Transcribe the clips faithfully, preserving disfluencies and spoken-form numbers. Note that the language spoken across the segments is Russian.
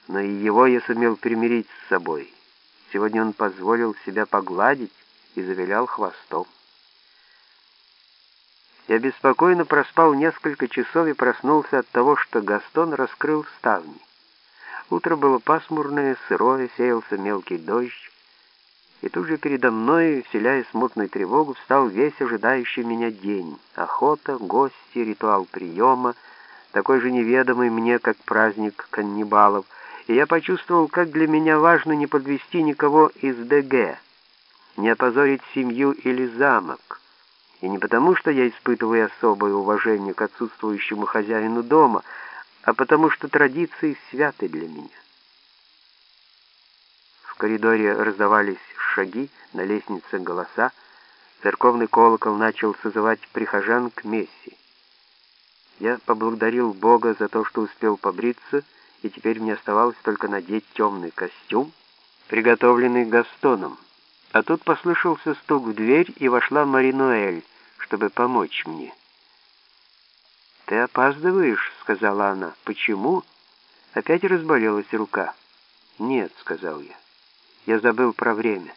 но и его я сумел примирить с собой. Сегодня он позволил себя погладить и завилял хвостом. Я беспокойно проспал несколько часов и проснулся от того, что Гастон раскрыл ставни. Утро было пасмурное, сырое, сеялся мелкий дождь, и тут же передо мной, вселяя смутную тревогу, встал весь ожидающий меня день. Охота, гости, ритуал приема, такой же неведомый мне, как праздник каннибалов, и я почувствовал, как для меня важно не подвести никого из ДГ, не опозорить семью или замок. И не потому, что я испытываю особое уважение к отсутствующему хозяину дома, а потому что традиции святы для меня. В коридоре раздавались шаги, на лестнице голоса, церковный колокол начал созывать прихожан к мессе. Я поблагодарил Бога за то, что успел побриться, и теперь мне оставалось только надеть темный костюм, приготовленный Гастоном. А тут послышался стук в дверь, и вошла Мари-Ноэль, чтобы помочь мне. «Ты опаздываешь», — сказала она. «Почему? Опять разболелась рука?» «Нет», — сказал я. «Я забыл про время».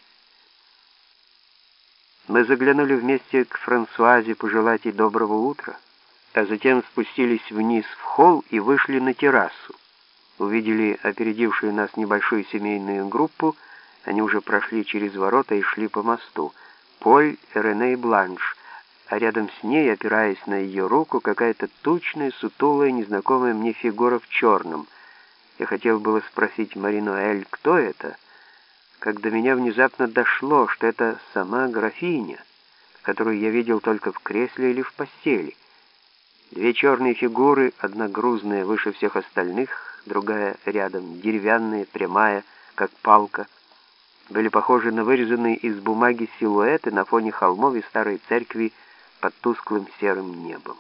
Мы заглянули вместе к Франсуазе пожелать ей доброго утра, а затем спустились вниз в холл и вышли на террасу. Увидели опередившую нас небольшую семейную группу. Они уже прошли через ворота и шли по мосту. Поль, Рене и Бланш, а рядом с ней, опираясь на ее руку, какая-то тучная, сутулая, незнакомая мне фигура в черном. Я хотел было спросить Мари-Ноэль, кто это, как до меня внезапно дошло, что это сама графиня, которую я видел только в кресле или в постели. Две черные фигуры, одна грузная выше всех остальных, другая рядом, деревянная, прямая, как палка, были похожи на вырезанные из бумаги силуэты на фоне холмов и старой церкви под тусклым серым небом.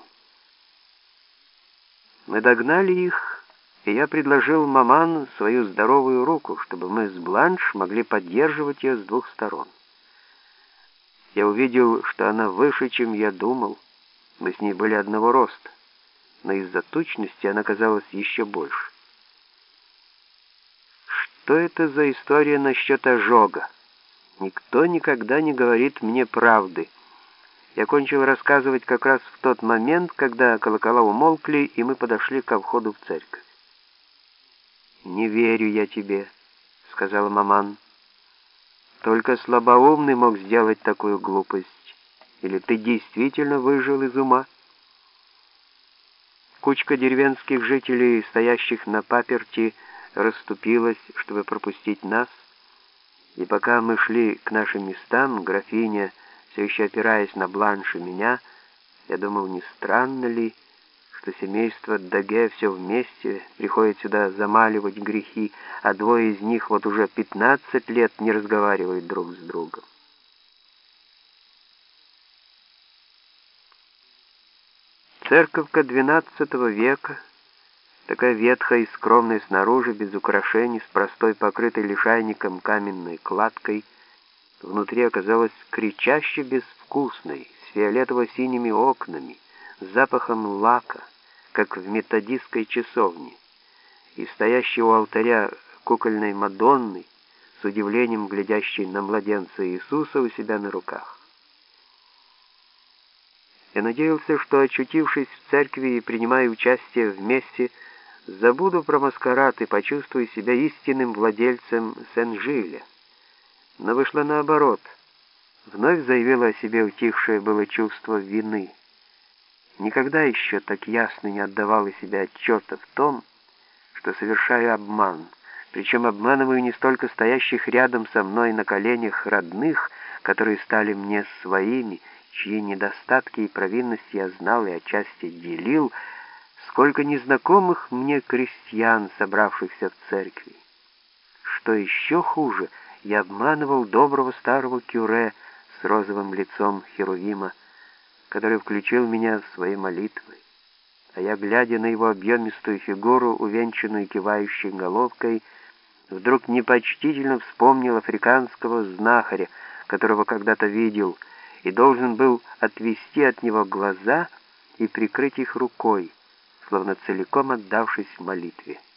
Мы догнали их, и я предложил маман свою здоровую руку, чтобы мы с Бланш могли поддерживать ее с двух сторон. Я увидел, что она выше, чем я думал. Мы с ней были одного роста, но из-за тучности она казалась еще больше. Что это за история насчет ожога? Никто никогда не говорит мне правды. Я кончил рассказывать как раз в тот момент, когда колокола умолкли, и мы подошли ко входу в церковь. «Не верю я тебе», — сказала маман. «Только слабоумный мог сделать такую глупость. Или ты действительно выжил из ума?» Кучка деревенских жителей, стоящих на паперти, расступилась, чтобы пропустить нас, и пока мы шли к нашим местам, графиня, все еще опираясь на Бланш и меня, я думал, не странно ли, что семейство Даге все вместе приходит сюда замаливать грехи, а двое из них вот уже пятнадцать лет не разговаривают друг с другом. Церковка двенадцатого века, такая ветхая и скромная снаружи, без украшений, с простой покрытой лишайником каменной кладкой, внутри оказалась кричаще безвкусной, с фиолетово-синими окнами, с запахом лака, как в методистской часовне, и стоящей у алтаря кукольной Мадонны, с удивлением глядящей на младенца Иисуса у себя на руках. Я надеялся, что, очутившись в церкви и принимая участие в мессе, забуду про маскарад и почувствую себя истинным владельцем Сен-Жиля. Но вышло наоборот. Вновь заявило о себе утихшее было чувство вины. Никогда еще так ясно не отдавала себе отчета в том, что совершаю обман, причем обманываю не столько стоящих рядом со мной на коленях родных, которые стали мне своими, чьи недостатки и провинности я знал и отчасти делил, сколько незнакомых мне крестьян, собравшихся в церкви. Что еще хуже, я обманывал доброго старого кюре с розовым лицом Херувима, который включил меня в свои молитвы, а я, глядя на его объемистую фигуру, увенчанную кивающей головкой, вдруг непочтительно вспомнил африканского знахаря, которого когда-то видел, и должен был отвести от него глаза и прикрыть их рукой, словно целиком отдавшись молитве.